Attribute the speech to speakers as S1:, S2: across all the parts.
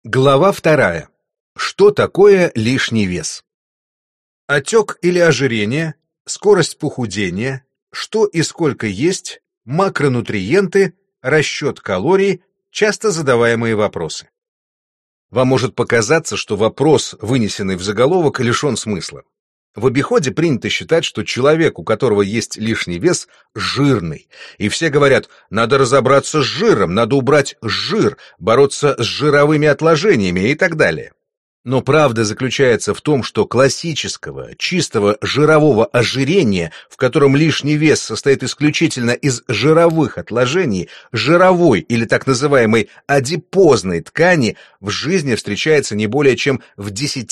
S1: Глава 2. Что такое лишний вес? Отек или ожирение, скорость похудения, что и сколько есть, макронутриенты, расчет калорий, часто задаваемые вопросы. Вам может показаться, что вопрос, вынесенный в заголовок, лишен смысла. В обиходе принято считать, что человек, у которого есть лишний вес, жирный. И все говорят, надо разобраться с жиром, надо убрать жир, бороться с жировыми отложениями и так далее. Но правда заключается в том, что классического, чистого жирового ожирения, в котором лишний вес состоит исключительно из жировых отложений, жировой или так называемой адипозной ткани в жизни встречается не более чем в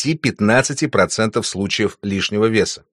S1: 10-15% случаев лишнего веса.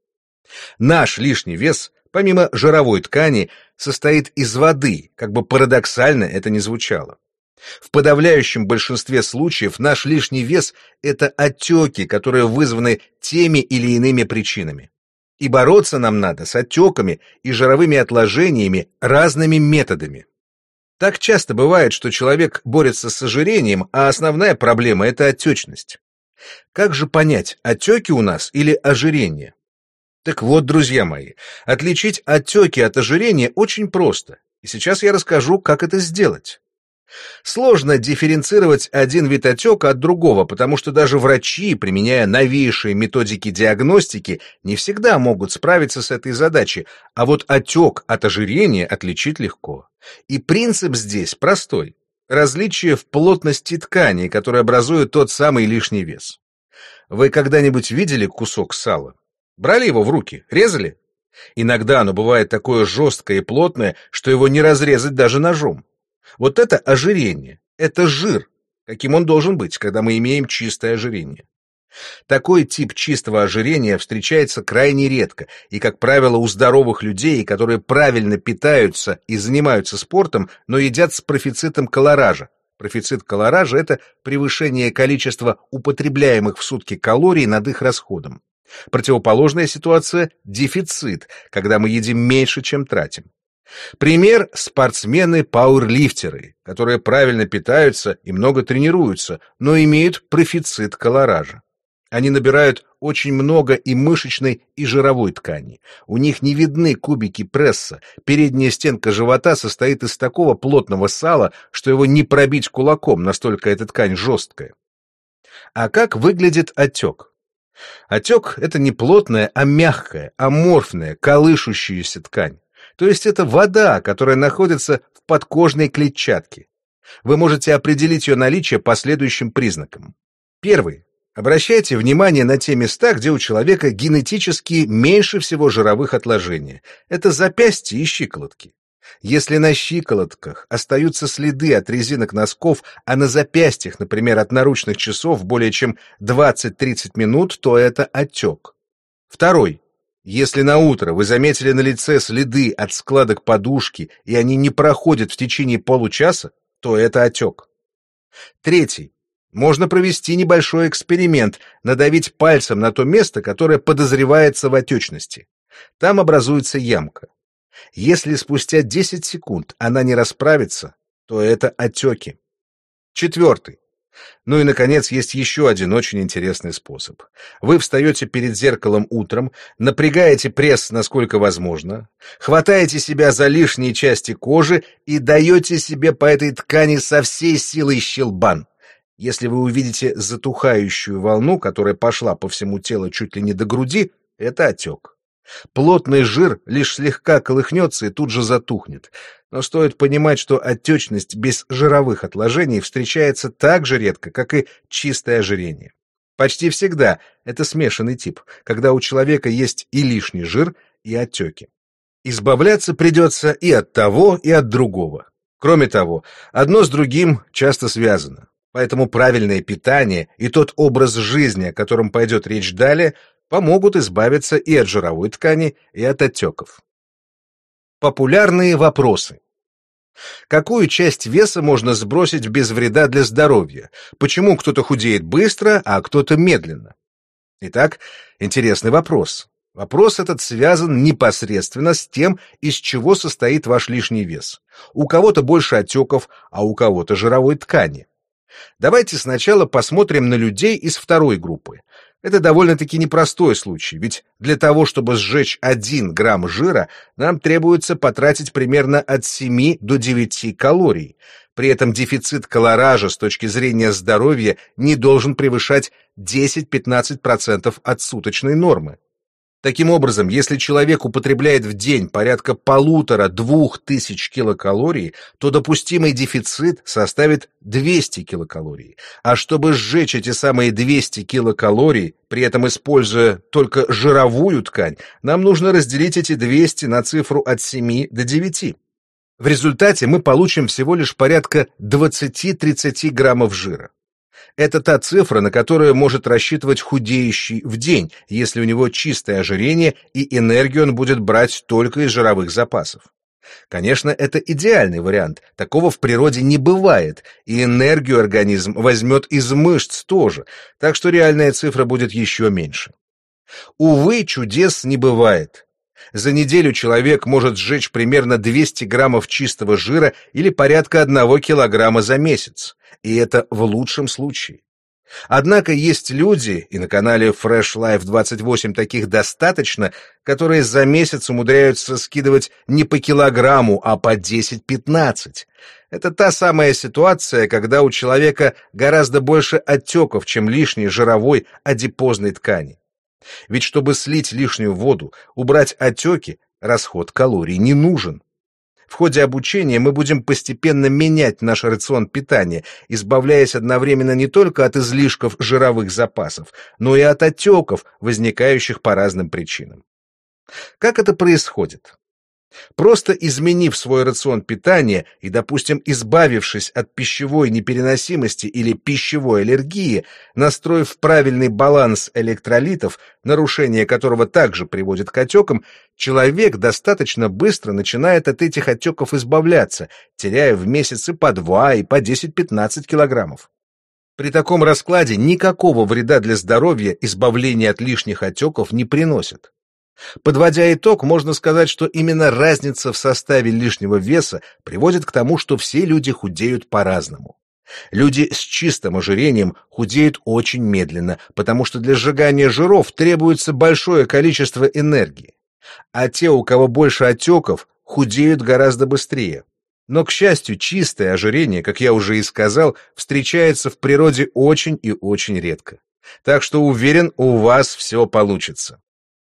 S1: Наш лишний вес, помимо жировой ткани, состоит из воды, как бы парадоксально это ни звучало. В подавляющем большинстве случаев наш лишний вес – это отеки, которые вызваны теми или иными причинами. И бороться нам надо с отеками и жировыми отложениями разными методами. Так часто бывает, что человек борется с ожирением, а основная проблема – это отечность. Как же понять, отеки у нас или ожирение? Так вот, друзья мои, отличить отеки от ожирения очень просто, и сейчас я расскажу, как это сделать. Сложно дифференцировать один вид отека от другого, потому что даже врачи, применяя новейшие методики диагностики, не всегда могут справиться с этой задачей, а вот отек от ожирения отличить легко. И принцип здесь простой. Различие в плотности тканей, которые образуют тот самый лишний вес. Вы когда-нибудь видели кусок сала? Брали его в руки, резали? Иногда оно бывает такое жесткое и плотное, что его не разрезать даже ножом. Вот это ожирение, это жир, каким он должен быть, когда мы имеем чистое ожирение. Такой тип чистого ожирения встречается крайне редко, и, как правило, у здоровых людей, которые правильно питаются и занимаются спортом, но едят с профицитом колоража. Профицит колоража – это превышение количества употребляемых в сутки калорий над их расходом. Противоположная ситуация – дефицит, когда мы едим меньше, чем тратим. Пример – спортсмены-пауэрлифтеры, которые правильно питаются и много тренируются, но имеют профицит колоража. Они набирают очень много и мышечной, и жировой ткани. У них не видны кубики пресса, передняя стенка живота состоит из такого плотного сала, что его не пробить кулаком, настолько эта ткань жесткая. А как выглядит отек? Отек – это не плотная, а мягкая, аморфная, колышущаяся ткань. То есть это вода, которая находится в подкожной клетчатке. Вы можете определить ее наличие по следующим признакам. Первый. Обращайте внимание на те места, где у человека генетически меньше всего жировых отложений. Это запястья и щиколотки. Если на щиколотках остаются следы от резинок носков, а на запястьях, например, от наручных часов более чем 20-30 минут, то это отек. Второй. Если на утро вы заметили на лице следы от складок подушки, и они не проходят в течение получаса, то это отек. Третий. Можно провести небольшой эксперимент, надавить пальцем на то место, которое подозревается в отечности. Там образуется ямка. Если спустя 10 секунд она не расправится, то это отеки. Четвертый. Ну и, наконец, есть еще один очень интересный способ. Вы встаете перед зеркалом утром, напрягаете пресс насколько возможно, хватаете себя за лишние части кожи и даете себе по этой ткани со всей силой щелбан. Если вы увидите затухающую волну, которая пошла по всему телу чуть ли не до груди, это отек. Плотный жир лишь слегка колыхнется и тут же затухнет. Но стоит понимать, что отечность без жировых отложений встречается так же редко, как и чистое ожирение. Почти всегда это смешанный тип, когда у человека есть и лишний жир, и отеки. Избавляться придется и от того, и от другого. Кроме того, одно с другим часто связано. Поэтому правильное питание и тот образ жизни, о котором пойдет речь далее, помогут избавиться и от жировой ткани, и от отеков. Популярные вопросы. Какую часть веса можно сбросить без вреда для здоровья? Почему кто-то худеет быстро, а кто-то медленно? Итак, интересный вопрос. Вопрос этот связан непосредственно с тем, из чего состоит ваш лишний вес. У кого-то больше отеков, а у кого-то жировой ткани. Давайте сначала посмотрим на людей из второй группы. Это довольно-таки непростой случай, ведь для того, чтобы сжечь 1 грамм жира, нам требуется потратить примерно от 7 до 9 калорий. При этом дефицит колоража с точки зрения здоровья не должен превышать 10-15% от суточной нормы. Таким образом, если человек употребляет в день порядка 1500-2000 килокалорий, то допустимый дефицит составит 200 килокалорий. А чтобы сжечь эти самые 200 килокалорий, при этом используя только жировую ткань, нам нужно разделить эти 200 на цифру от 7 до 9. В результате мы получим всего лишь порядка 20-30 граммов жира. Это та цифра, на которую может рассчитывать худеющий в день, если у него чистое ожирение и энергию он будет брать только из жировых запасов. Конечно, это идеальный вариант, такого в природе не бывает, и энергию организм возьмет из мышц тоже, так что реальная цифра будет еще меньше. Увы, чудес не бывает. За неделю человек может сжечь примерно 200 граммов чистого жира или порядка 1 килограмма за месяц. И это в лучшем случае. Однако есть люди, и на канале Fresh Life 28 таких достаточно, которые за месяц умудряются скидывать не по килограмму, а по 10-15. Это та самая ситуация, когда у человека гораздо больше отеков, чем лишней жировой адипозной ткани. Ведь чтобы слить лишнюю воду, убрать отеки, расход калорий не нужен. В ходе обучения мы будем постепенно менять наш рацион питания, избавляясь одновременно не только от излишков жировых запасов, но и от отеков, возникающих по разным причинам. Как это происходит? Просто изменив свой рацион питания и, допустим, избавившись от пищевой непереносимости или пищевой аллергии, настроив правильный баланс электролитов, нарушение которого также приводит к отекам, человек достаточно быстро начинает от этих отеков избавляться, теряя в месяцы по 2 и по 10-15 килограммов. При таком раскладе никакого вреда для здоровья избавление от лишних отеков не приносит. Подводя итог, можно сказать, что именно разница в составе лишнего веса приводит к тому, что все люди худеют по-разному. Люди с чистым ожирением худеют очень медленно, потому что для сжигания жиров требуется большое количество энергии. А те, у кого больше отеков, худеют гораздо быстрее. Но, к счастью, чистое ожирение, как я уже и сказал, встречается в природе очень и очень редко. Так что уверен, у вас все получится.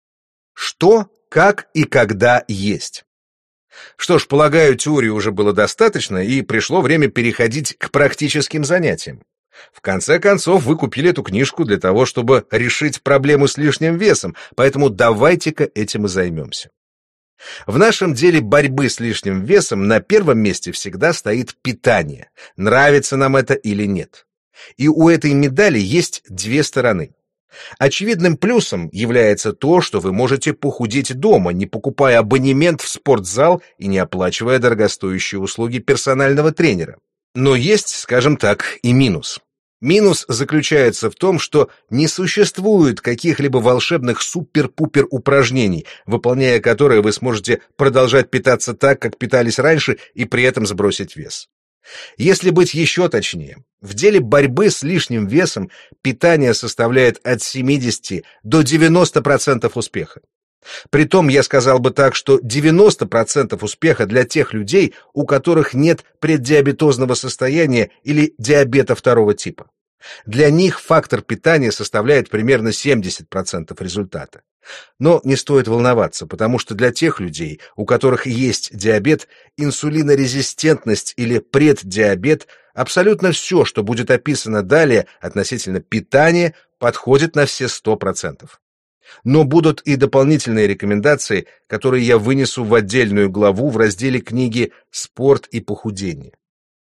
S1: Что, как и когда есть? Что ж, полагаю, теории уже было достаточно, и пришло время переходить к практическим занятиям. В конце концов, вы купили эту книжку для того, чтобы решить проблему с лишним весом, поэтому давайте-ка этим и займемся. В нашем деле борьбы с лишним весом на первом месте всегда стоит питание, нравится нам это или нет. И у этой медали есть 2 стороны. Очевидным плюсом является то, что вы можете похудеть дома, не покупая абонемент в спортзал и не оплачивая дорогостоящие услуги персонального тренера. Но есть, скажем так, и минус. Минус заключается в том, что не существует каких-либо волшебных супер-пупер упражнений, выполняя которые вы сможете продолжать питаться так, как питались раньше, и при этом сбросить вес. Если быть еще точнее, в деле борьбы с лишним весом питание составляет от 70 до 90% успеха. Притом я сказал бы так, что 90% успеха для тех людей, у которых нет преддиабетозного состояния или диабета 2 типа. Для них фактор питания составляет примерно 70% результата. Но не стоит волноваться, потому что для тех людей, у которых есть диабет, инсулинорезистентность или преддиабет, абсолютно все, что будет описано далее относительно питания, подходит на все 100%. Но будут и дополнительные рекомендации, которые я вынесу в отдельную главу в разделе книги «Спорт и похудение».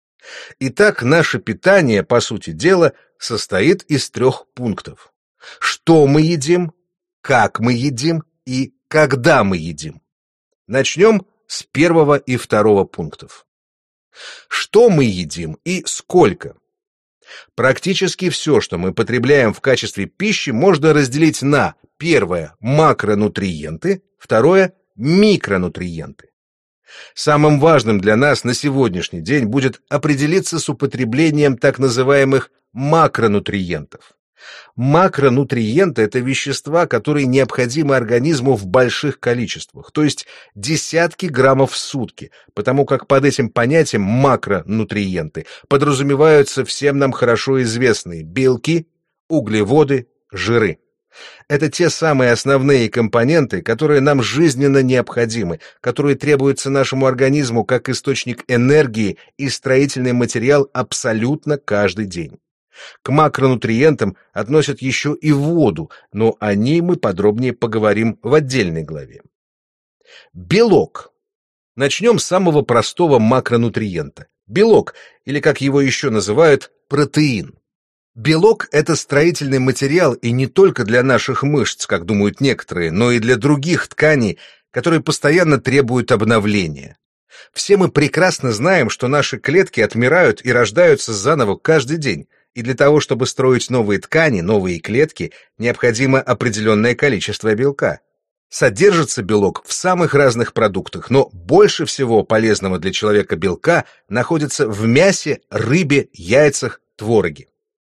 S1: Итак, наше питание, по сути дела, состоит из 3 пунктов. Что мы едим, как мы едим и когда мы едим. Начнем с 1 и 2 пунктов. Что мы едим и сколько? Практически все, что мы потребляем в качестве пищи, можно разделить на: 1 макронутриенты, 2 микронутриенты. Самым важным для нас на сегодняшний день будет определиться с употреблением так называемых макронутриентов. Макронутриенты — это вещества, которые необходимы организму в больших количествах, то есть десятки граммов в сутки, потому как под этим понятием макронутриенты подразумеваются всем нам хорошо известные белки, углеводы, жиры. Это те самые основные компоненты, которые нам жизненно необходимы, которые требуются нашему организму как источник энергии и строительный материал абсолютно каждый день. К макронутриентам относят еще и воду, но о ней мы подробнее поговорим в отдельной главе. Белок. Начнем с самого простого макронутриента. Белок, или как его еще называют, протеин. Белок — это строительный материал и не только для наших мышц, как думают некоторые, но и для других тканей, которые постоянно требуют обновления. Все мы прекрасно знаем, что наши клетки отмирают и рождаются заново каждый день, и для того, чтобы строить новые ткани, новые клетки, необходимо определенное количество белка. Содержится белок в самых разных продуктах, но больше всего полезного для человека белка находится в мясе, рыбе, яйцах, твороге.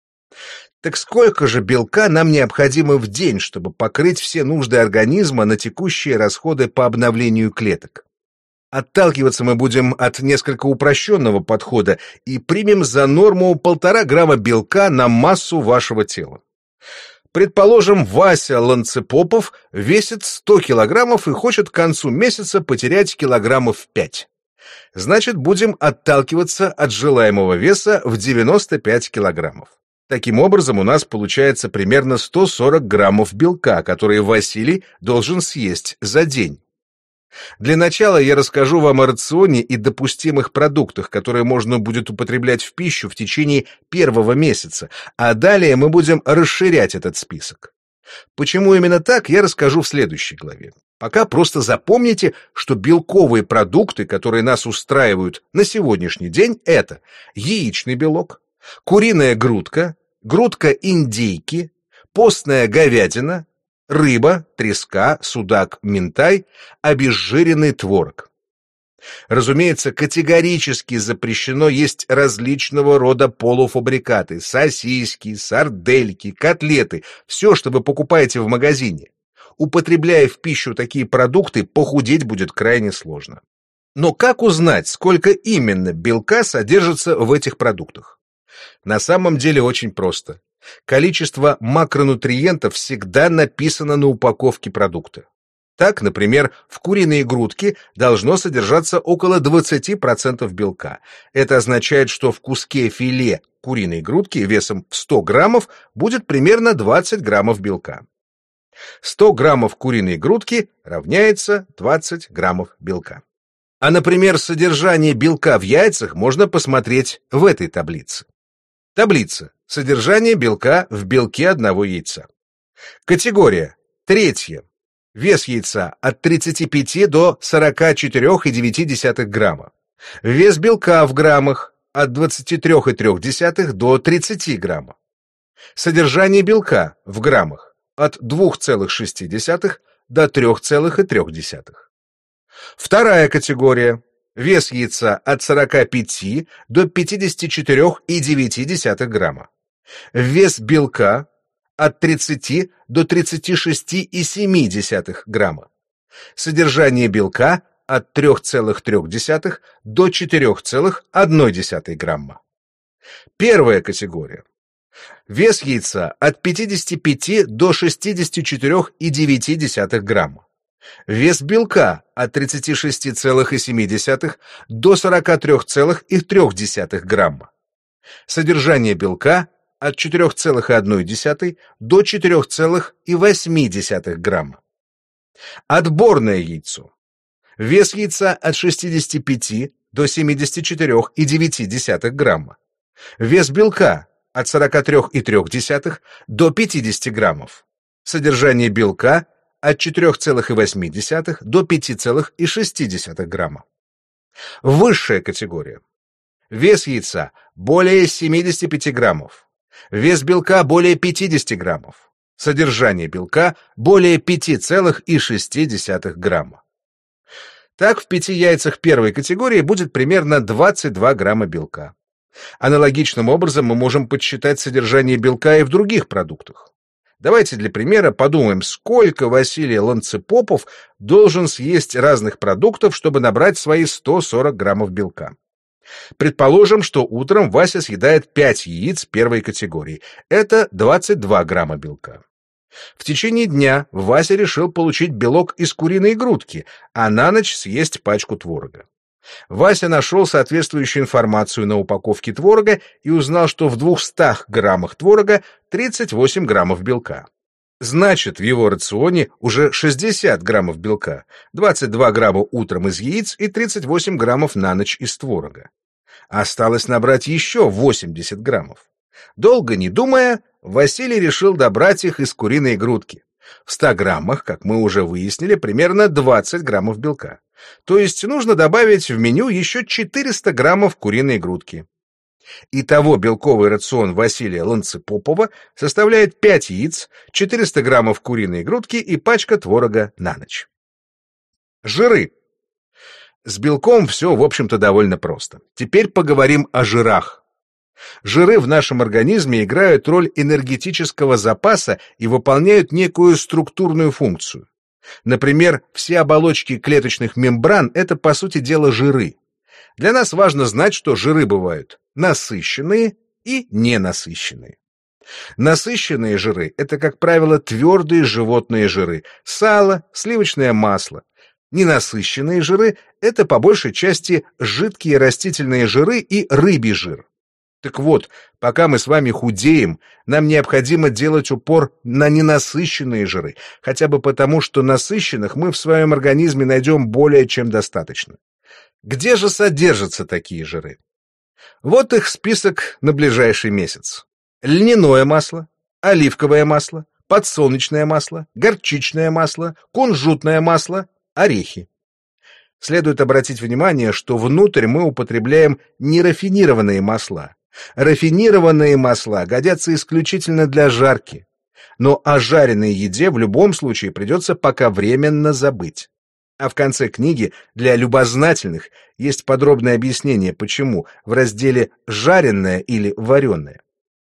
S1: Так сколько же белка нам необходимо в день, чтобы покрыть все нужды организма на текущие расходы по обновлению клеток? Отталкиваться мы будем от несколько упрощенного подхода и примем за норму 1,5 грамма белка на массу вашего тела. Предположим, Вася Ланцепопов весит 100 килограммов и хочет к концу месяца потерять килограммов 5. Значит, будем отталкиваться от желаемого веса в 95 килограммов. Таким образом, у нас получается примерно 140 граммов белка, которые Василий должен съесть за день. Для начала я расскажу вам о рационе и допустимых продуктах, которые можно будет употреблять в пищу в течение первого месяца, а далее мы будем расширять этот список. Почему именно так, я расскажу в следующей главе. Пока просто запомните, что белковые продукты, которые нас устраивают на сегодняшний день, это яичный белок, куриная грудка, грудка индейки, постная говядина, рыба, треска, судак, минтай, обезжиренный творог. Разумеется, категорически запрещено есть различного рода полуфабрикаты, сосиски, сардельки, котлеты, все, что вы покупаете в магазине. Употребляя в пищу такие продукты, похудеть будет крайне сложно. Но как узнать, сколько именно белка содержится в этих продуктах? На самом деле очень просто. Количество макронутриентов всегда написано на упаковке продукта. Так, например, в куриной грудке должно содержаться около 20% белка. Это означает, что в куске филе куриной грудки весом в 100 граммов будет примерно 20 граммов белка. 100 граммов куриной грудки равняется 20 граммов белка. А, например, содержание белка в яйцах можно посмотреть в этой таблице. Таблица. Содержание белка в белке одного яйца. Категория. 3. Вес яйца от 35 до 44,9 грамма. Вес белка в граммах от 23,3 до 30 грамма. Содержание белка в граммах от 2,6 до 3,3. Вторая категория. Вес яйца от 45 до 54,9 грамма. Вес белка от 30 до 36,7 грамма. Содержание белка от 3,3 до 4,1 грамма. Первая категория. Вес яйца от 55 до 64,9 грамма. Вес белка от 36,7 до 43,3 грамма. Содержание белка от 4,1 до 4,8 грамма. Отборное яйцо. Вес яйца от 65 до 74,9 грамма. Вес белка от 43,3 до 50 граммов. Содержание белка от 4,8 до 5,6 грамма. Высшая категория. Вес яйца более 75 граммов. Вес белка более 50 граммов. Содержание белка более 5,6 грамма. Так в 5 яйцах первой категории будет примерно 22 грамма белка. Аналогичным образом мы можем подсчитать содержание белка и в других продуктах. Давайте для примера подумаем, сколько Василий Ланцепопов должен съесть разных продуктов, чтобы набрать свои 140 граммов белка. Предположим, что утром Вася съедает 5 яиц первой категории. Это 22 грамма белка. В течение дня Вася решил получить белок из куриной грудки, а на ночь съесть пачку творога. Вася нашел соответствующую информацию на упаковке творога и узнал, что в 200 граммах творога 38 граммов белка. Значит, в его рационе уже 60 граммов белка, 22 грамма утром из яиц и 38 граммов на ночь из творога. Осталось набрать еще 80 граммов. Долго не думая, Василий решил добрать их из куриной грудки. В 100 граммах, как мы уже выяснили, примерно 20 граммов белка. То есть нужно добавить в меню еще 400 граммов куриной грудки. Итого белковый рацион Василия Ланцепопова составляет 5 яиц, 400 граммов куриной грудки и пачка творога на ночь. Жиры. С белком все, в общем-то, довольно просто. Теперь поговорим о жирах. Жиры в нашем организме играют роль энергетического запаса и выполняют некую структурную функцию. Например, все оболочки клеточных мембран — это, по сути дела, жиры. Для нас важно знать, что жиры бывают насыщенные и ненасыщенные. Насыщенные жиры — это, как правило, твердые животные жиры, сало, сливочное масло. Ненасыщенные жиры — это, по большей части, жидкие растительные жиры и рыбий жир. Так вот, пока мы с вами худеем, нам необходимо делать упор на ненасыщенные жиры, хотя бы потому, что насыщенных мы в своем организме найдем более чем достаточно. Где же содержатся такие жиры? Вот их список на ближайший месяц. Льняное масло, оливковое масло, подсолнечное масло, горчичное масло, кунжутное масло, орехи. Следует обратить внимание, что внутрь мы употребляем нерафинированные масла. Рафинированные масла годятся исключительно для жарки, но о жареной еде в любом случае придется пока временно забыть. А в конце книги для любознательных есть подробное объяснение, почему в разделе «жареное» или «вареное».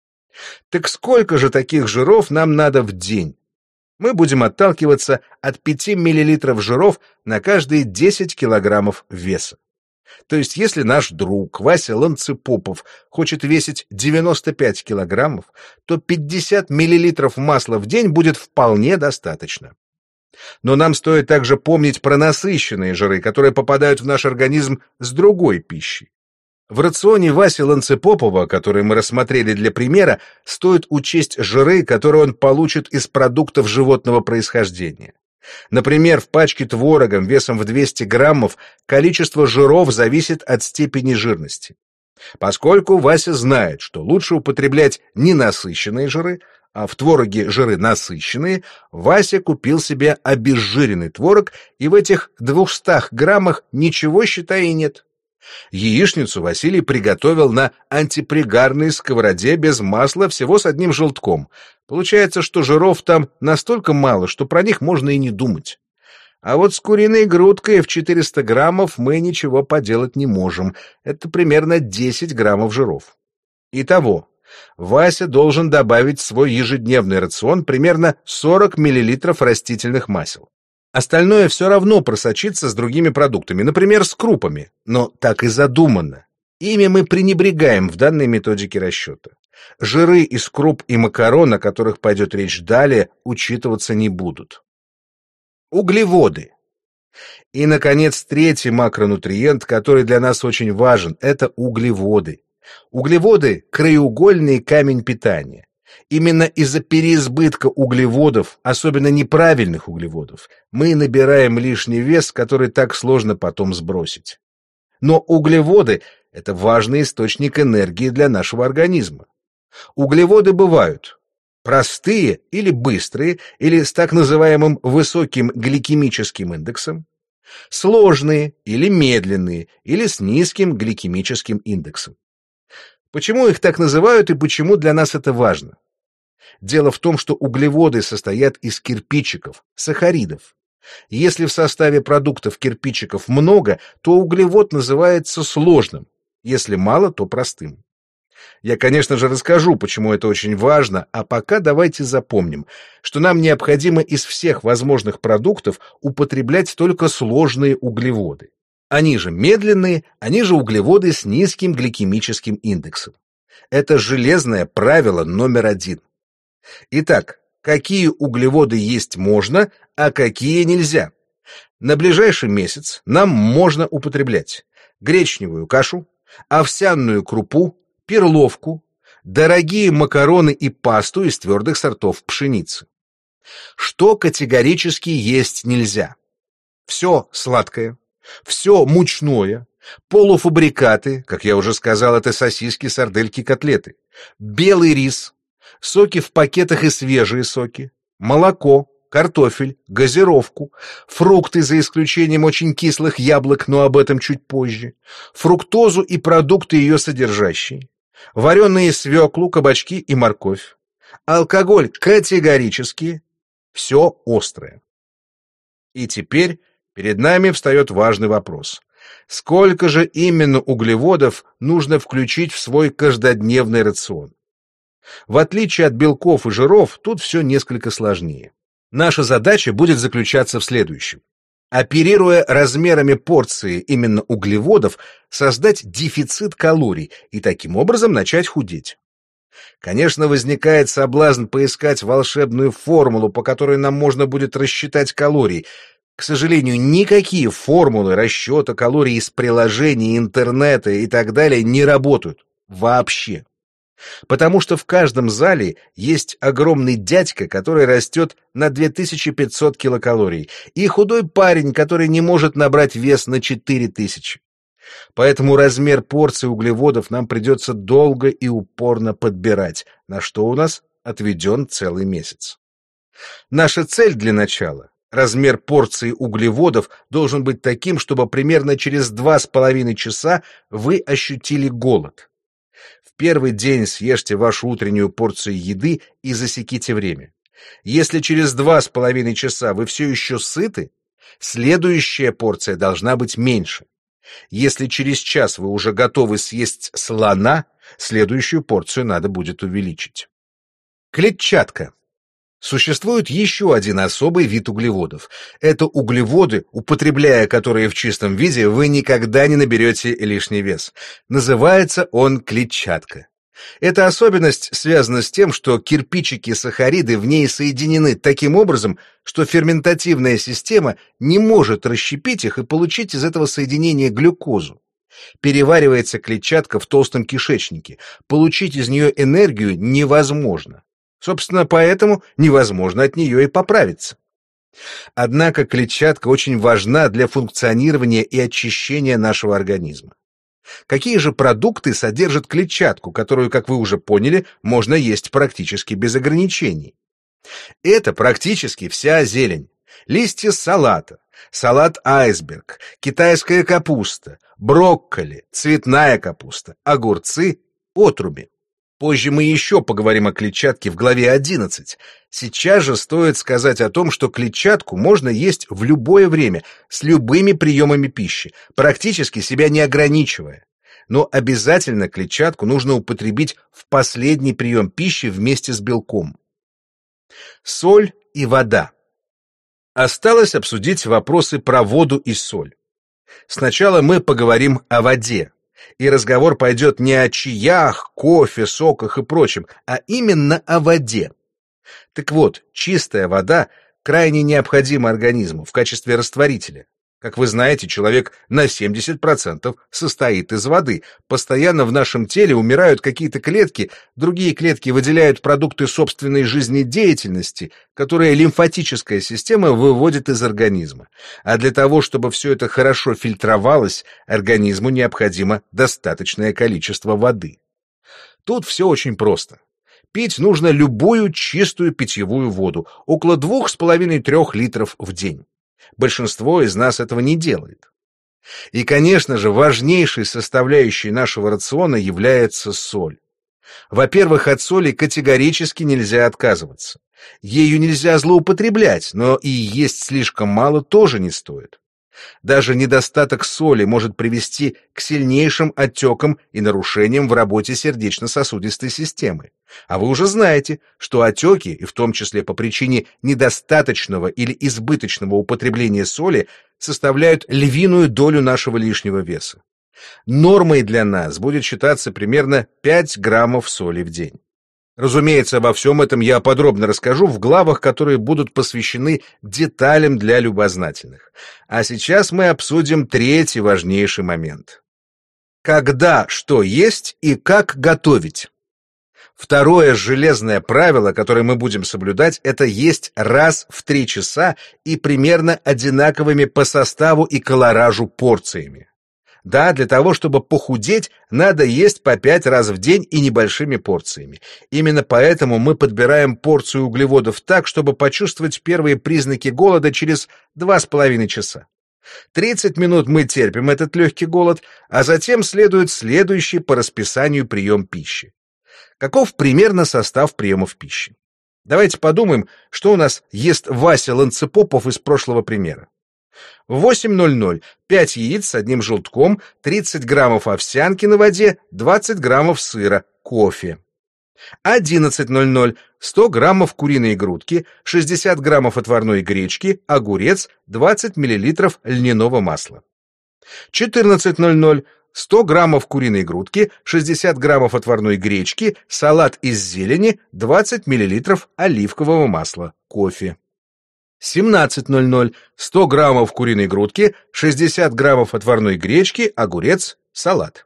S1: Так сколько же таких жиров нам надо в день? Мы будем отталкиваться от 5 мл жиров на каждые 10 килограммов веса. То есть, если наш друг Вася Ланцепопов хочет весить 95 килограммов, то 50 миллилитров масла в день будет вполне достаточно. Но нам стоит также помнить про насыщенные жиры, которые попадают в наш организм с другой пищей. В рационе Васи Ланцепопова, который мы рассмотрели для примера, стоит учесть жиры, которые он получит из продуктов животного происхождения. Например, в пачке творогом весом в 200 граммов количество жиров зависит от степени жирности. Поскольку Вася знает, что лучше употреблять ненасыщенные жиры, а в твороге жиры насыщенные, Вася купил себе обезжиренный творог, и в этих 200 граммах ничего, считай, и нет. Яичницу Василий приготовил на антипригарной сковороде без масла, всего с одним желтком. Получается, что жиров там настолько мало, что про них можно и не думать. А вот с куриной грудкой в 400 граммов мы ничего поделать не можем. Это примерно 10 граммов жиров. Итого, Вася должен добавить в свой ежедневный рацион примерно 40 миллилитров растительных масел. Остальное все равно просочится с другими продуктами, например, с крупами, но так и задумано. Ими мы пренебрегаем в данной методике расчета. Жиры из круп и макарон, о которых пойдет речь далее, учитываться не будут. Углеводы. И, наконец, третий макронутриент, который для нас очень важен, это углеводы. Углеводы – краеугольный камень питания. Именно из-за переизбытка углеводов, особенно неправильных углеводов, мы набираем лишний вес, который так сложно потом сбросить. Но углеводы – это важный источник энергии для нашего организма. Углеводы бывают простые или быстрые, или с так называемым высоким гликемическим индексом, сложные или медленные, или с низким гликемическим индексом. Почему их так называют и почему для нас это важно? Дело в том, что углеводы состоят из кирпичиков, сахаридов. Если в составе продуктов кирпичиков много, то углевод называется сложным, если мало, то простым. Я, конечно же, расскажу, почему это очень важно, а пока давайте запомним, что нам необходимо из всех возможных продуктов употреблять только сложные углеводы. Они же медленные, они же углеводы с низким гликемическим индексом. Это железное правило номер 1. Итак, какие углеводы есть можно, а какие нельзя? На ближайший месяц нам можно употреблять гречневую кашу, овсяную крупу, перловку, дорогие макароны и пасту из твердых сортов пшеницы. Что категорически есть нельзя? Все сладкое, все мучное, полуфабрикаты, как я уже сказал, это сосиски, сардельки, котлеты, белый рис, соки в пакетах и свежие соки, молоко, картофель, газировку, фрукты за исключением очень кислых яблок, но об этом чуть позже, фруктозу и продукты ее содержащие, вареные свеклу, кабачки и морковь, алкоголь категорически, все острое. И теперь перед нами встает важный вопрос. Сколько же именно углеводов нужно включить в свой каждодневный рацион? В отличие от белков и жиров, тут все несколько сложнее. Наша задача будет заключаться в следующем. Оперируя размерами порции именно углеводов, создать дефицит калорий и таким образом начать худеть. Конечно, возникает соблазн поискать волшебную формулу, по которой нам можно будет рассчитать калории. К сожалению, никакие формулы расчета калорий из приложений, интернета и так далее не работают. Вообще. Потому что в каждом зале есть огромный дядька, который растет на 2500 килокалорий, и худой парень, который не может набрать вес на 4000. Поэтому размер порции углеводов нам придется долго и упорно подбирать, на что у нас отведен целый месяц. Наша цель для начала — размер порции углеводов должен быть таким, чтобы примерно через 2,5 часа вы ощутили голод. В первый день съешьте вашу утреннюю порцию еды и засеките время. Если через 2,5 часа вы все еще сыты, следующая порция должна быть меньше. Если через час вы уже готовы съесть слона, следующую порцию надо будет увеличить. Клетчатка. Существует еще один особый вид углеводов. Это углеводы, употребляя которые в чистом виде, вы никогда не наберете лишний вес. Называется он клетчатка. Эта особенность связана с тем, что кирпичики-сахариды в ней соединены таким образом, что ферментативная система не может расщепить их и получить из этого соединения глюкозу. Переваривается клетчатка в толстом кишечнике. Получить из нее энергию невозможно. Собственно, поэтому невозможно от нее и поправиться. Однако клетчатка очень важна для функционирования и очищения нашего организма. Какие же продукты содержат клетчатку, которую, как вы уже поняли, можно есть практически без ограничений? Это практически вся зелень. Листья салата, салат-айсберг, китайская капуста, брокколи, цветная капуста, огурцы, отруби. Позже мы еще поговорим о клетчатке в главе 11. Сейчас же стоит сказать о том, что клетчатку можно есть в любое время, с любыми приемами пищи, практически себя не ограничивая. Но обязательно клетчатку нужно употребить в последний прием пищи вместе с белком. Соль и вода. Осталось обсудить вопросы про воду и соль. Сначала мы поговорим о воде. И разговор пойдет не о чаях, кофе, соках и прочем, а именно о воде. Так вот, чистая вода крайне необходима организму в качестве растворителя. Как вы знаете, человек на 70% состоит из воды. Постоянно в нашем теле умирают какие-то клетки, другие клетки выделяют продукты собственной жизнедеятельности, которые лимфатическая система выводит из организма. А для того, чтобы все это хорошо фильтровалось, организму необходимо достаточное количество воды. Тут все очень просто. Пить нужно любую чистую питьевую воду, около 2,5-3 литров в день. Большинство из нас этого не делает. И, конечно же, важнейшей составляющей нашего рациона является соль. Во-первых, от соли категорически нельзя отказываться. Ею нельзя злоупотреблять, но и есть слишком мало тоже не стоит. Даже недостаток соли может привести к сильнейшим отекам и нарушениям в работе сердечно-сосудистой системы. А вы уже знаете, что отеки, и в том числе по причине недостаточного или избыточного употребления соли, составляют львиную долю нашего лишнего веса. Нормой для нас будет считаться примерно 5 граммов соли в день. Разумеется, обо всем этом я подробно расскажу в главах, которые будут посвящены деталям для любознательных. А сейчас мы обсудим третий важнейший момент. Когда что есть и как готовить. Второе железное правило, которое мы будем соблюдать, это есть раз в 3 часа и примерно одинаковыми по составу и колоражу порциями. Да, для того, чтобы похудеть, надо есть по 5 раз в день и небольшими порциями. Именно поэтому мы подбираем порцию углеводов так, чтобы почувствовать первые признаки голода через 2,5 часа. 30 минут мы терпим этот легкий голод, а затем следует следующий по расписанию прием пищи. Каков примерно состав приемов пищи? Давайте подумаем, что у нас ест Вася Ланцепопов из прошлого примера. В 8:00 5 яиц с одним желтком, 30 граммов овсянки на воде, 20 граммов сыра, кофе. 11:00 100 граммов куриной грудки, 60 граммов отварной гречки, огурец, 20 миллилитров льняного масла. 14:00 100 граммов куриной грудки, 60 граммов отварной гречки, салат из зелени, 20 миллилитров оливкового масла, кофе. 17:00 100 граммов куриной грудки, 60 граммов отварной гречки, огурец, салат.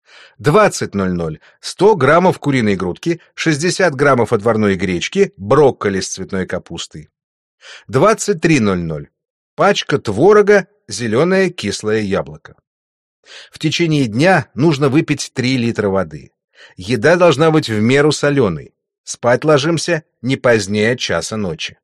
S1: 20:00 100 граммов куриной грудки, 60 граммов отварной гречки, брокколи с цветной капустой. 23:00 пачка творога, зеленое кислое яблоко. В течение дня нужно выпить 3 литра воды. Еда должна быть в меру соленой. Спать ложимся не позднее часа ночи.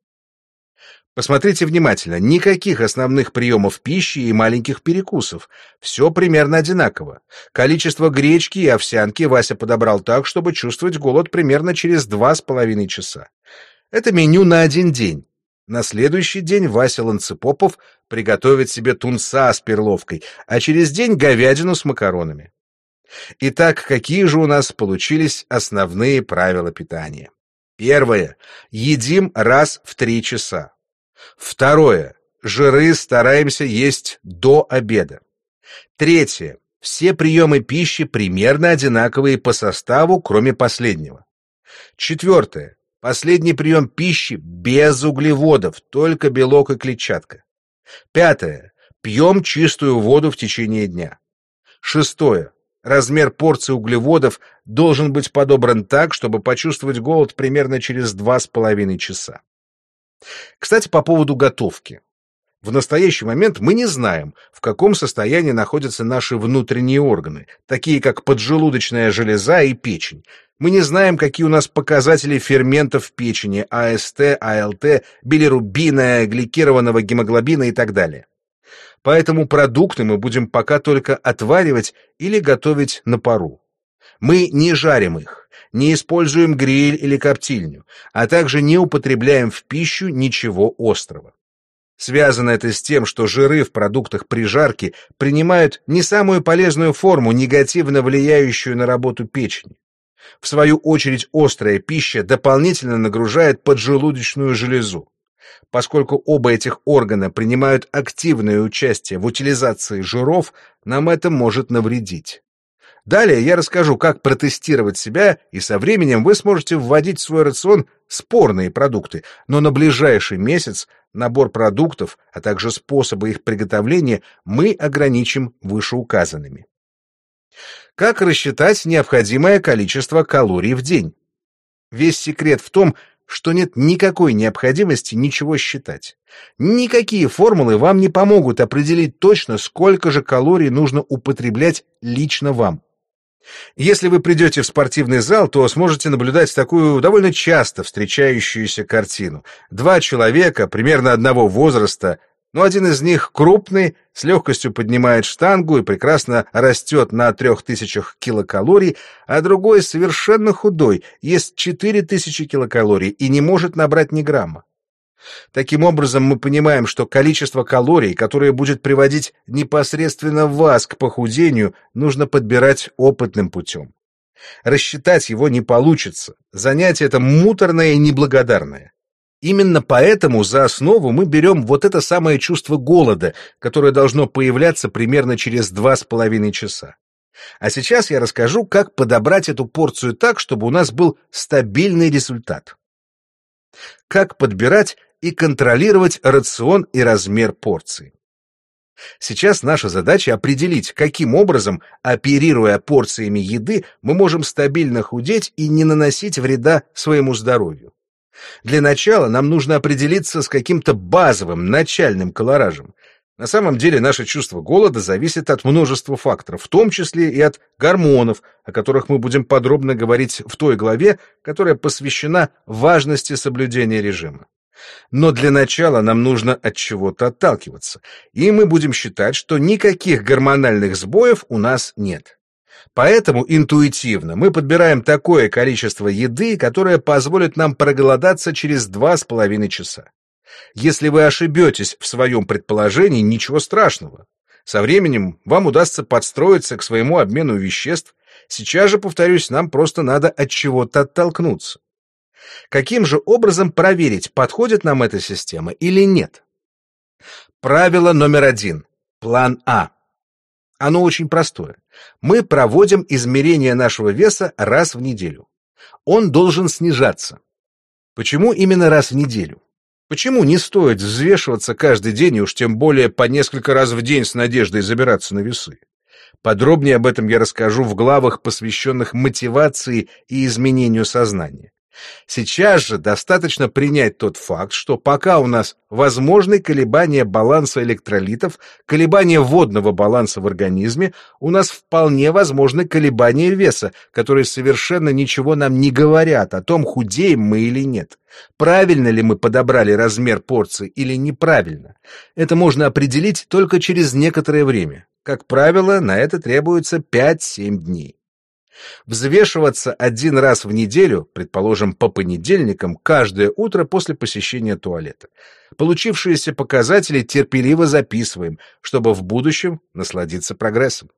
S1: Посмотрите внимательно, никаких основных приемов пищи и маленьких перекусов. Все примерно одинаково. Количество гречки и овсянки Вася подобрал так, чтобы чувствовать голод примерно через 2,5 часа. Это меню на один день. На следующий день Вася Ланцепопов приготовит себе тунца с перловкой, а через день говядину с макаронами. Итак, какие же у нас получились основные правила питания? Первое. Едим раз в 3 часа. Второе. Жиры стараемся есть до обеда. Третье. Все приемы пищи примерно одинаковые по составу, кроме последнего. Четвертое. Последний прием пищи без углеводов, только белок и клетчатка. Пятое. Пьем чистую воду в течение дня. Шестое. Размер порции углеводов должен быть подобран так, чтобы почувствовать голод примерно через 2,5 часа. Кстати, по поводу готовки. В настоящий момент мы не знаем, в каком состоянии находятся наши внутренние органы, такие как поджелудочная железа и печень. Мы не знаем, какие у нас показатели ферментов в печени, АСТ, АЛТ, билирубина, гликированного гемоглобина и так далее. Поэтому продукты мы будем пока только отваривать или готовить на пару. Мы не жарим их, не используем гриль или коптильню, а также не употребляем в пищу ничего острого. Связано это с тем, что жиры в продуктах при жарке принимают не самую полезную форму, негативно влияющую на работу печени. В свою очередь, острая пища дополнительно нагружает поджелудочную железу. Поскольку оба этих органа принимают активное участие в утилизации жиров, нам это может навредить. Далее я расскажу, как протестировать себя, и со временем вы сможете вводить в свой рацион спорные продукты, но на ближайший месяц набор продуктов, а также способы их приготовления мы ограничим вышеуказанными. Как рассчитать необходимое количество калорий в день? Весь секрет в том, что нет никакой необходимости ничего считать. Никакие формулы вам не помогут определить точно, сколько же калорий нужно употреблять лично вам. Если вы придете в спортивный зал, то сможете наблюдать такую довольно часто встречающуюся картину. 2 человека, примерно одного возраста, Но один из них крупный, с легкостью поднимает штангу и прекрасно растет на 3000 килокалорий, а другой совершенно худой, ест 4000 килокалорий и не может набрать ни грамма. Таким образом, мы понимаем, что количество калорий, которое будет приводить непосредственно вас к похудению, нужно подбирать опытным путем. Рассчитать его не получится, занятие это муторное и неблагодарное. Именно поэтому за основу мы берем вот это самое чувство голода, которое должно появляться примерно через 2,5 часа. А сейчас я расскажу, как подобрать эту порцию так, чтобы у нас был стабильный результат. Как подбирать и контролировать рацион и размер порции. Сейчас наша задача определить, каким образом, оперируя порциями еды, мы можем стабильно худеть и не наносить вреда своему здоровью. Для начала нам нужно определиться с каким-то базовым, начальным колоражем. На самом деле наше чувство голода зависит от множества факторов, в том числе и от гормонов, о которых мы будем подробно говорить в той главе, которая посвящена важности соблюдения режима. Но для начала нам нужно от чего-то отталкиваться, и мы будем считать, что никаких гормональных сбоев у нас нет. Поэтому интуитивно мы подбираем такое количество еды, которое позволит нам проголодаться через 2,5 часа. Если вы ошибетесь в своем предположении, ничего страшного. Со временем вам удастся подстроиться к своему обмену веществ. Сейчас же, повторюсь, нам просто надо от чего-то оттолкнуться. Каким же образом проверить, подходит нам эта система или нет? Правило номер 1. План А. Оно очень простое. Мы проводим измерение нашего веса раз в неделю. Он должен снижаться. Почему именно раз в неделю? Почему не стоит взвешиваться каждый день, и уж тем более по несколько раз в день с надеждой забираться на весы? Подробнее об этом я расскажу в главах, посвященных мотивации и изменению сознания. Сейчас же достаточно принять тот факт, что пока у нас возможны колебания баланса электролитов, колебания водного баланса в организме, у нас вполне возможны колебания веса, которые совершенно ничего нам не говорят о том, худеем мы или нет. Правильно ли мы подобрали размер порции или неправильно? Это можно определить только через некоторое время. Как правило, на это требуется 5-7 дней. Взвешиваться один раз в неделю, предположим, по понедельникам, каждое утро после посещения туалета. Получившиеся показатели терпеливо записываем, чтобы в будущем насладиться прогрессом.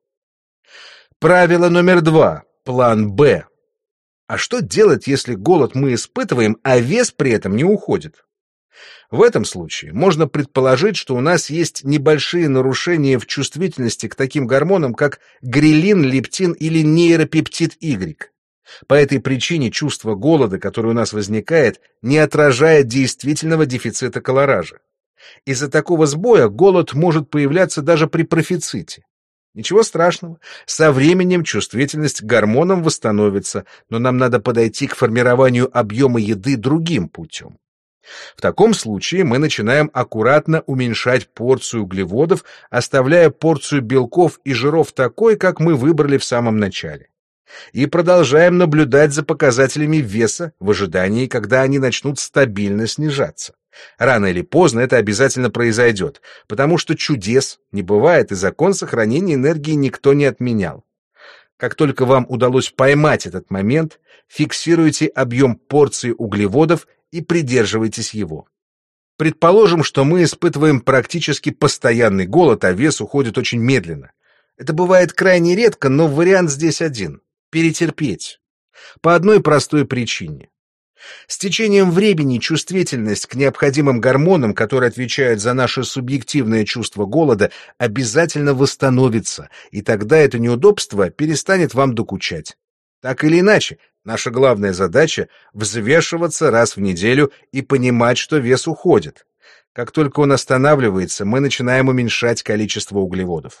S1: Правило номер 2. План Б. А что делать, если голод мы испытываем, а вес при этом не уходит? В этом случае можно предположить, что у нас есть небольшие нарушения в чувствительности к таким гормонам, как грелин, лептин или нейропептид Y. По этой причине чувство голода, которое у нас возникает, не отражает действительного дефицита колоража. Из-за такого сбоя голод может появляться даже при профиците. Ничего страшного, со временем чувствительность к гормонам восстановится, но нам надо подойти к формированию объема еды другим путем. В таком случае мы начинаем аккуратно уменьшать порцию углеводов, оставляя порцию белков и жиров такой, как мы выбрали в самом начале. И продолжаем наблюдать за показателями веса в ожидании, когда они начнут стабильно снижаться. Рано или поздно это обязательно произойдет, потому что чудес не бывает, и закон сохранения энергии никто не отменял. Как только вам удалось поймать этот момент, фиксируйте объем порции углеводов и придерживайтесь его. Предположим, что мы испытываем практически постоянный голод, а вес уходит очень медленно. Это бывает крайне редко, но вариант здесь один – перетерпеть. По одной простой причине. С течением времени чувствительность к необходимым гормонам, которые отвечают за наше субъективное чувство голода, обязательно восстановится, и тогда это неудобство перестанет вам докучать. Так или иначе, наша главная задача – взвешиваться раз в неделю и понимать, что вес уходит. Как только он останавливается, мы начинаем уменьшать количество углеводов.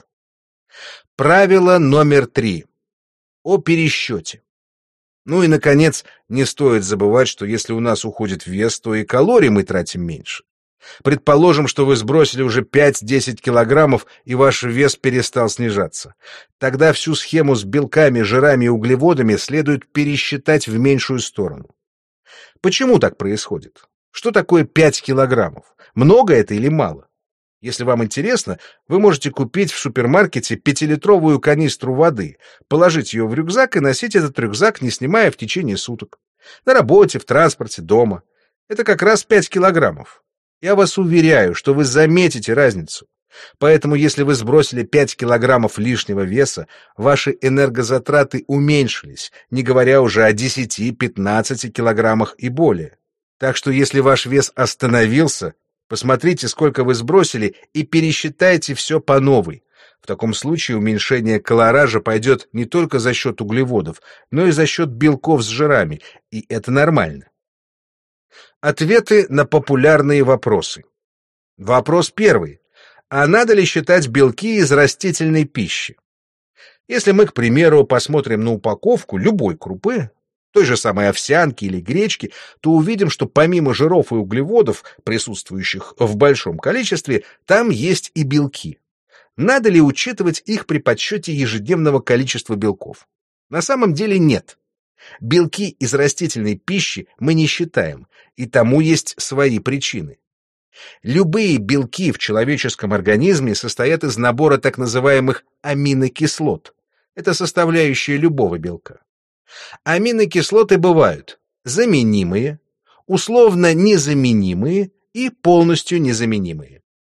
S1: Правило номер 3. О пересчете. Ну и, наконец, не стоит забывать, что если у нас уходит вес, то и калорий мы тратим меньше. Предположим, что вы сбросили уже 5-10 килограммов, и ваш вес перестал снижаться. Тогда всю схему с белками, жирами и углеводами следует пересчитать в меньшую сторону. Почему так происходит? Что такое 5 килограммов? Много это или мало? Если вам интересно, вы можете купить в супермаркете 5-литровую канистру воды, положить ее в рюкзак и носить этот рюкзак, не снимая в течение суток. На работе, в транспорте, дома. Это как раз 5 килограммов. Я вас уверяю, что вы заметите разницу. Поэтому, если вы сбросили 5 килограммов лишнего веса, ваши энергозатраты уменьшились, не говоря уже о 10-15 килограммах и более. Так что, если ваш вес остановился, посмотрите, сколько вы сбросили, и пересчитайте все по новой. В таком случае уменьшение калоража пойдет не только за счет углеводов, но и за счет белков с жирами, и это нормально. Ответы на популярные вопросы. Вопрос первый. А надо ли считать белки из растительной пищи? Если мы, к примеру, посмотрим на упаковку любой крупы, той же самой овсянки или гречки, то увидим, что помимо жиров и углеводов, присутствующих в большом количестве, там есть и белки. Надо ли учитывать их при подсчете ежедневного количества белков? На самом деле нет. Белки из растительной пищи мы не считаем, и тому есть свои причины. Любые белки в человеческом организме состоят из набора так называемых аминокислот. Это составляющая любого белка. Аминокислоты бывают заменимые, условно незаменимые и полностью незаменимые.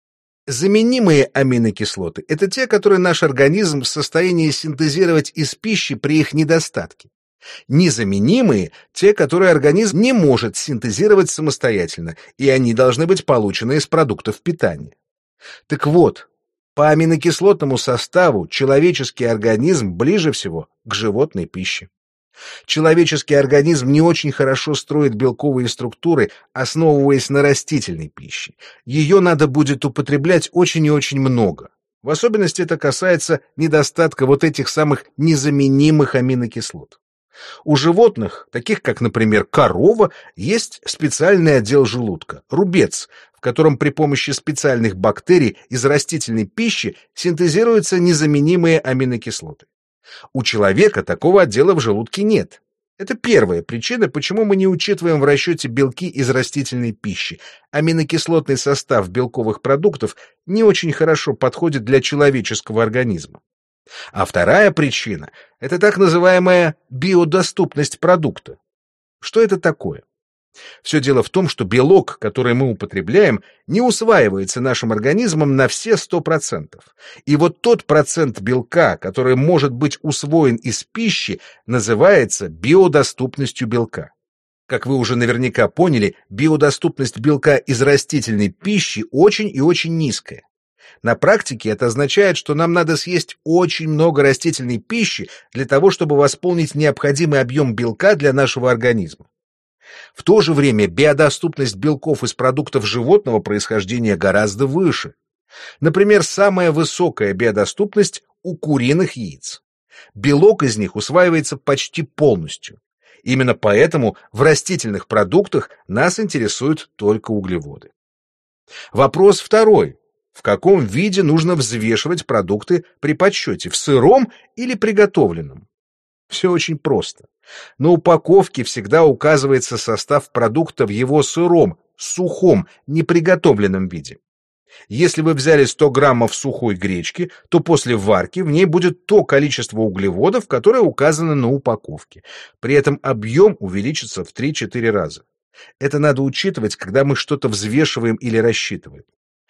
S1: Заменимые аминокислоты — это те, которые наш организм в состоянии синтезировать из пищи при их недостатке. Незаменимые — те, которые организм не может синтезировать самостоятельно, и они должны быть получены из продуктов питания. Так вот, по аминокислотному составу человеческий организм ближе всего к животной пище. Человеческий организм не очень хорошо строит белковые структуры, основываясь на растительной пище. Ее надо будет употреблять очень и очень много. В особенности это касается недостатка вот этих самых незаменимых аминокислот. У животных, таких как, например, корова, есть специальный отдел желудка — рубец, в котором при помощи специальных бактерий из растительной пищи синтезируются незаменимые аминокислоты. У человека такого отдела в желудке нет. Это первая причина, почему мы не учитываем в расчете белки из растительной пищи. Аминокислотный состав белковых продуктов не очень хорошо подходит для человеческого организма. А вторая причина — это так называемая биодоступность продукта. Что это такое? Все дело в том, что белок, который мы употребляем, не усваивается нашим организмом на все 100%. И вот тот процент белка, который может быть усвоен из пищи, называется биодоступностью белка. Как вы уже наверняка поняли, биодоступность белка из растительной пищи очень и очень низкая. На практике это означает, что нам надо съесть очень много растительной пищи для того, чтобы восполнить необходимый объем белка для нашего организма. В то же время биодоступность белков из продуктов животного происхождения гораздо выше. Например, самая высокая биодоступность у куриных яиц. Белок из них усваивается почти полностью. Именно поэтому в растительных продуктах нас интересуют только углеводы. Вопрос второй. В каком виде нужно взвешивать продукты при подсчете, в сыром или приготовленном? Все очень просто. На упаковке всегда указывается состав продукта в его сыром, сухом, неприготовленном виде. Если вы взяли 100 граммов сухой гречки, то после варки в ней будет то количество углеводов, которое указано на упаковке. При этом объем увеличится в 3-4 раза. Это надо учитывать, когда мы что-то взвешиваем или рассчитываем.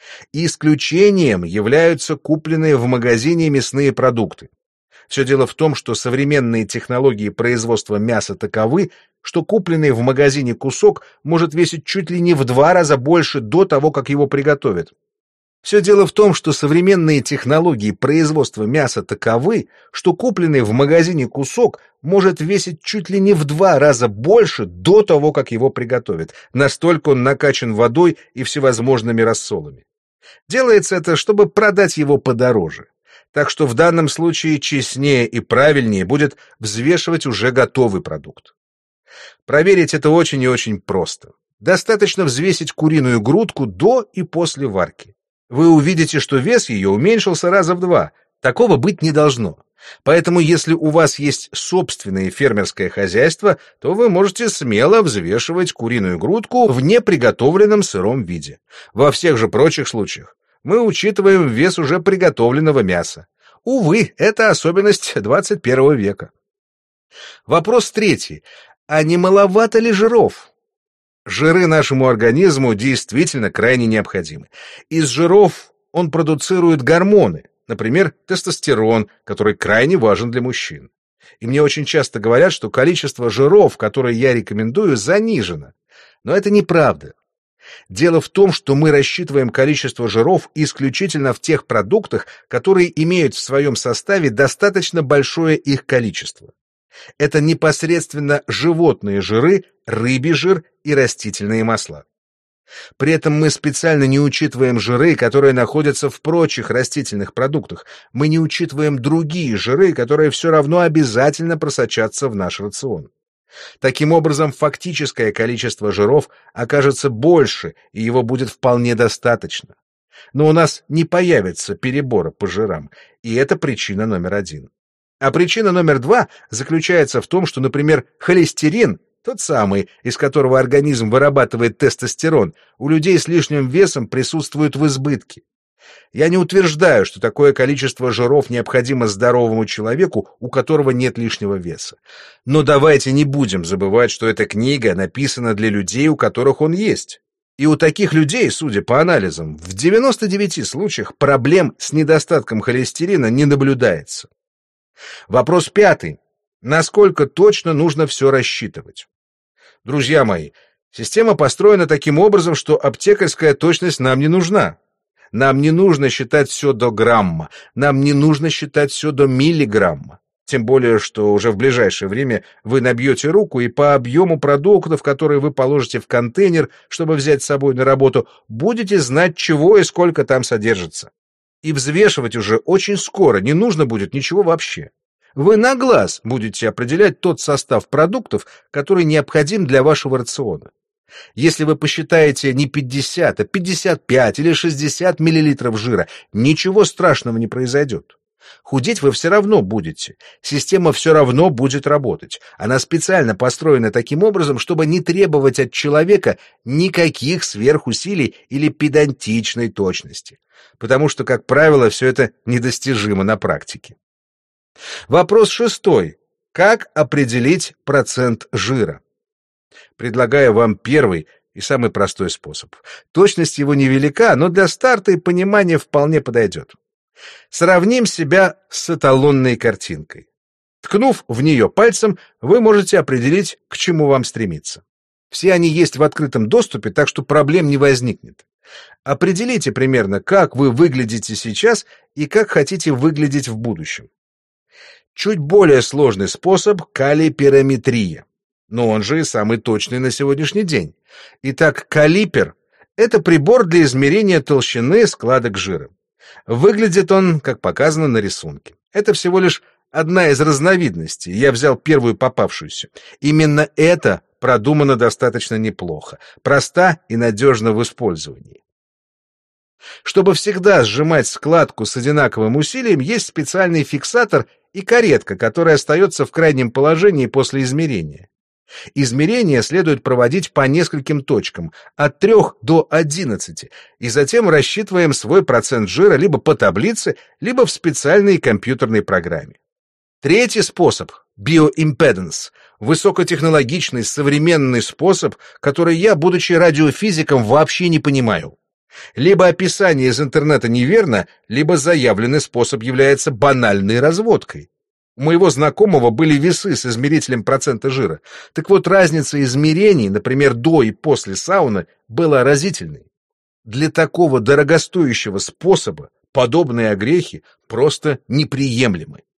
S1: Исключением являются купленные в магазине мясные продукты. Все дело в том, что современные технологии производства мяса таковы, что купленный в магазине кусок может весить чуть ли не в 2 раза больше до того, как его приготовят. Все дело в том, что современные технологии производства мяса таковы, что купленный в магазине кусок может весить чуть ли не в 2 раза больше до того, как его приготовят. Настолько он накачан водой и всевозможными рассолами. Делается это, чтобы продать его подороже. Так что в данном случае честнее и правильнее будет взвешивать уже готовый продукт. Проверить это очень и очень просто. Достаточно взвесить куриную грудку до и после варки. Вы увидите, что вес ее уменьшился раза в 2. Такого быть не должно. Поэтому, если у вас есть собственное фермерское хозяйство, то вы можете смело взвешивать куриную грудку в неприготовленном сыром виде. Во всех же прочих случаях мы учитываем вес уже приготовленного мяса. Увы, это особенность 21 века. Вопрос третий. А не маловато ли жиров? Жиры нашему организму действительно крайне необходимы. Из жиров он продуцирует гормоны, например, тестостерон, который крайне важен для мужчин. И мне очень часто говорят, что количество жиров, которые я рекомендую, занижено. Но это неправда. Дело в том, что мы рассчитываем количество жиров исключительно в тех продуктах, которые имеют в своем составе достаточно большое их количество. Это непосредственно животные жиры, рыбий жир и растительные масла. При этом мы специально не учитываем жиры, которые находятся в прочих растительных продуктах. Мы не учитываем другие жиры, которые все равно обязательно просочатся в наш рацион. Таким образом, фактическое количество жиров окажется больше, и его будет вполне достаточно. Но у нас не появится перебора по жирам, и это причина номер один. А причина номер два заключается в том, что, например, холестерин, тот самый, из которого организм вырабатывает тестостерон, у людей с лишним весом присутствует в избытке. Я не утверждаю, что такое количество жиров необходимо здоровому человеку, у которого нет лишнего веса. Но давайте не будем забывать, что эта книга написана для людей, у которых он есть. И у таких людей, судя по анализам, в 99 случаях проблем с недостатком холестерина не наблюдается. Вопрос пятый. Насколько точно нужно все рассчитывать? Друзья мои, система построена таким образом, что аптекарская точность нам не нужна. Нам не нужно считать все до грамма, нам не нужно считать все до миллиграмма. Тем более, что уже в ближайшее время вы набьете руку, и по объему продуктов, которые вы положите в контейнер, чтобы взять с собой на работу, будете знать, чего и сколько там содержится. И взвешивать уже очень скоро не нужно будет ничего вообще. Вы на глаз будете определять тот состав продуктов, который необходим для вашего рациона. Если вы посчитаете не 50, а 55 или 60 мл жира, ничего страшного не произойдет. Худеть вы все равно будете. Система все равно будет работать. Она специально построена таким образом, чтобы не требовать от человека никаких сверхусилий или педантичной точности. Потому что, как правило, все это недостижимо на практике. Вопрос шестой. Как определить процент жира? Предлагаю вам первый и самый простой способ. Точность его невелика, но для старта и понимания вполне подойдет. Сравним себя с эталонной картинкой. Ткнув в нее пальцем, вы можете определить, к чему вам стремиться. Все они есть в открытом доступе, так что проблем не возникнет. Определите примерно, как вы выглядите сейчас и как хотите выглядеть в будущем. Чуть более сложный способ – калипирометрия. Но он же и самый точный на сегодняшний день. Итак, калипер – это прибор для измерения толщины складок жира. Выглядит он, как показано на рисунке. Это всего лишь одна из разновидностей, я взял первую попавшуюся. Именно это продумано достаточно неплохо, проста и надежна в использовании. Чтобы всегда сжимать складку с одинаковым усилием, есть специальный фиксатор и каретка, которая остается в крайнем положении после измерения. Измерения следует проводить по нескольким точкам, от 3 до 11, и затем рассчитываем свой процент жира либо по таблице, либо в специальной компьютерной программе. Третий способ – биоимпеданс, высокотехнологичный современный способ, который я, будучи радиофизиком, вообще не понимаю. Либо описание из интернета неверно, либо заявленный способ является банальной разводкой. У моего знакомого были весы с измерителем процента жира. Так вот, разница измерений, например, до и после сауны, была разительной. Для такого дорогостоящего способа подобные огрехи просто неприемлемы.